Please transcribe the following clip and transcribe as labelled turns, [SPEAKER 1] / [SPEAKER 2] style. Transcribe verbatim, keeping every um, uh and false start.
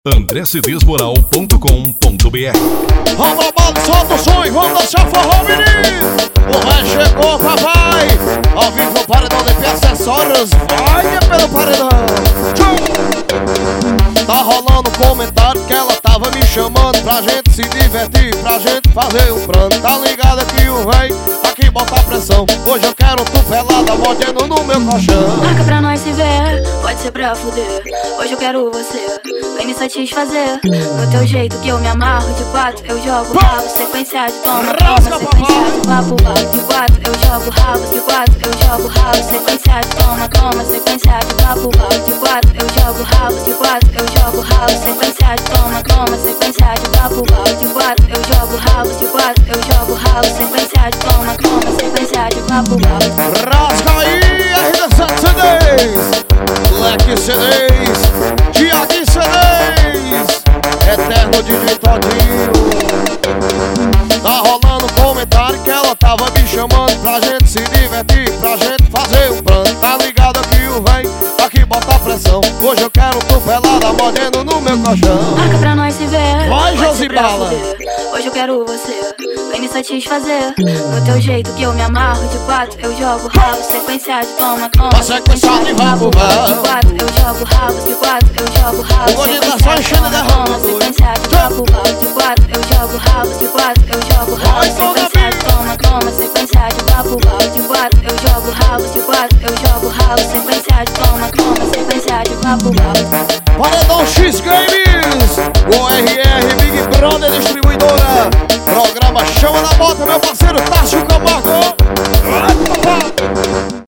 [SPEAKER 1] andré cedês moral ponto com ponto br.
[SPEAKER 2] Vamos lá, mano, solta o som e vamos dançar forró, menino! O rei chegou, papai! Ao vivo no paredão de P acessórios, vai pelo paredão! Tchum! Tá rolando comentário que ela tava me chamando pra gente se divertir, pra gente fazer um plano. Tá ligado que o rei aqui bota a pressão. Hoje eu quero tu pelada, mordendo no meu colchão.
[SPEAKER 3] Marca pra nós se ver, pode ser pra fuder. Hoje eu quero você, vem me satisfazer. No teu jeito que eu me amarro de quatro, eu jogo rabo, sequência de toma, toma, sequência de vapo, vapo de quatro, eu jogo rabo, de quatro, eu jogo rabo, sequência de toma, toma, sequência de vapo, vapo de quatro, eu jogo rabo, de quatro, eu jogo rabo, sequência de toma, toma, sequência de vapo, vapo de quatro, eu jogo rabo, de quatro, eu jogo rabo, sequência de toma, toma, sequência de vapo, vapo.
[SPEAKER 2] Rasga aí, R dezessete C Ds, Leque C Ds, Tiaguinho C Ds, Eterno D J Todinho. Tá rolando comentário que ela tava me chamando pra gente se divertir, pra gente fazer um plano. Tá ligado que o rei aqui bota a pressão. Hoje eu quero tu pelada, mordendo no meu colchão.
[SPEAKER 3] Marca pra nós se ver,
[SPEAKER 2] vai, Josibala!
[SPEAKER 3] Hoje eu quero você, vem me satisfazer. No teu jeito que eu me amarro de quatro, eu jogo rabo, sequência de toma, toma,
[SPEAKER 2] a sequência de vapo,
[SPEAKER 3] de quatro, eu jogo rabo, de quatro, eu jogo rabo,
[SPEAKER 2] o bonito tá só enchendo de rabo,
[SPEAKER 3] sequência de vapo, de quatro, eu jogo rabo, de quatro, eu jogo rabo, sequência de toma, toma, sequência de vapo, de quatro, eu jogo rabo, de quatro, eu jogo rabo, sequência de toma, toma, sequência de vapo,
[SPEAKER 2] Paredão X Games, o R R Big Brother Distribuidora, programa Chama na Bota, meu parceiro Tássio Camargo.